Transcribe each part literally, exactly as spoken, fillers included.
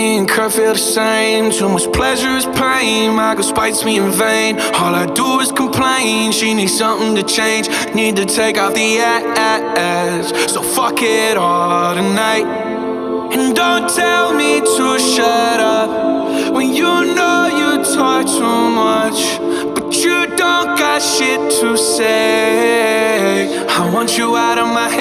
Me and Kurt feel the same. Too much pleasure is pain. My girl spites me in vain. All I do is complain. She needs something to change. Need to take off the ass. So fuck it all tonight. And don't tell me to shut up when you know you talk too much, but you don't got shit to say. I want you out of my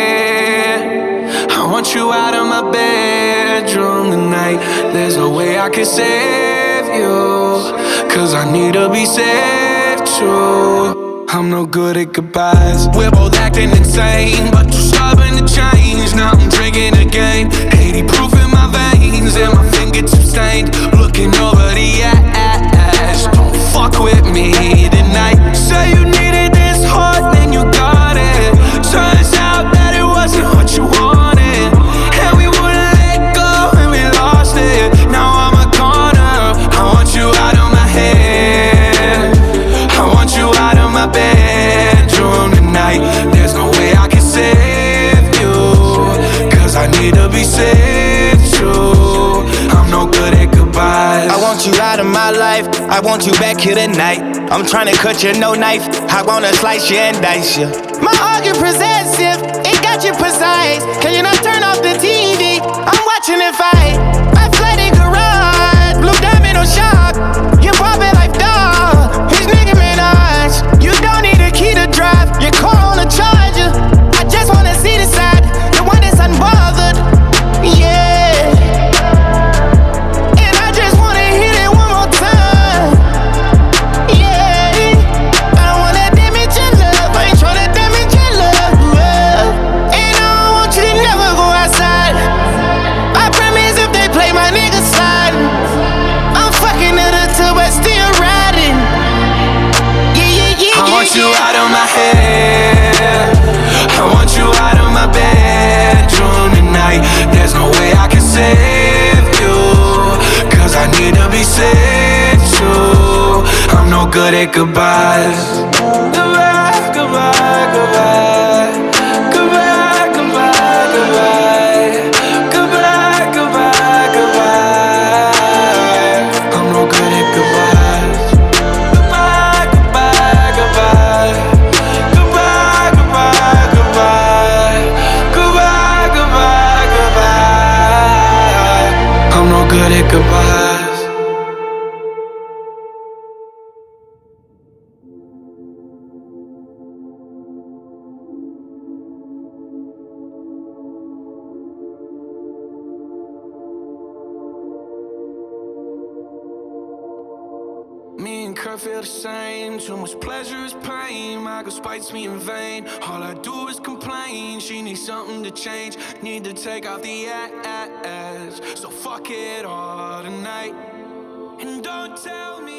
head. I want you out of my bedroom tonight. There's no way I can save you, cause I need to be saved too. I'm no good at goodbyes. We're both acting insane, but too stubborn to change. Now I'm drinking again, eighty proof in my veins, and my fingertips stained. Looking over the ash. Don't fuck with me tonight. Say you needed this hard, then you got it. Turns out that it wasn't what you wanted, and we wouldn't let go, and we lost it. Now I'm a goner. I want you out of my head. I want you out of my bedroom tonight. There's no way I can save you, cause I need to be saved too. I'm no good at goodbyes. I want you out of my life, I want you back here tonight. I'm tryna cut you, no knife, I wanna slice you and dice you. My heart get possessive, it got you precise. Can you not turn off the T V? I'm watching it fight. My flooded garage, blue diamond on shock. You pop it like dog, his nigga Minaj. You don't need a key to drive, your car on a charger. I just wanna see the side, the one that's unbothered. Yeah. And I just wanna hit it one more time. Yeah. I don't wanna damage your love, I ain't tryna damage your love. And I don't want you to never go outside. I promise if they play my nigga slide, I'm fucking it up till but still riding. Yeah, yeah, yeah, I yeah, want you yeah. out of my head. I want you out of my bedroom tonight. There's no way I can save you, cause I need to be saved too. I'm no good at goodbyes. Goodbye, goodbye, goodbye. Goodbye, goodbye, goodbye. Goodbye, goodbye, goodbye. I'm no good at goodbyes. Goodbye, goodbye, goodbye. Goodbye, goodbye, goodbye. Goodbye, goodbye, goodbye. I'm no good at goodbyes. Me and Kurt feel the same. Too much pleasure is pain. My girl spites me in vain. All I do is complain. She needs something to change. Need to take off the ass. So fuck it all tonight. And don't tell me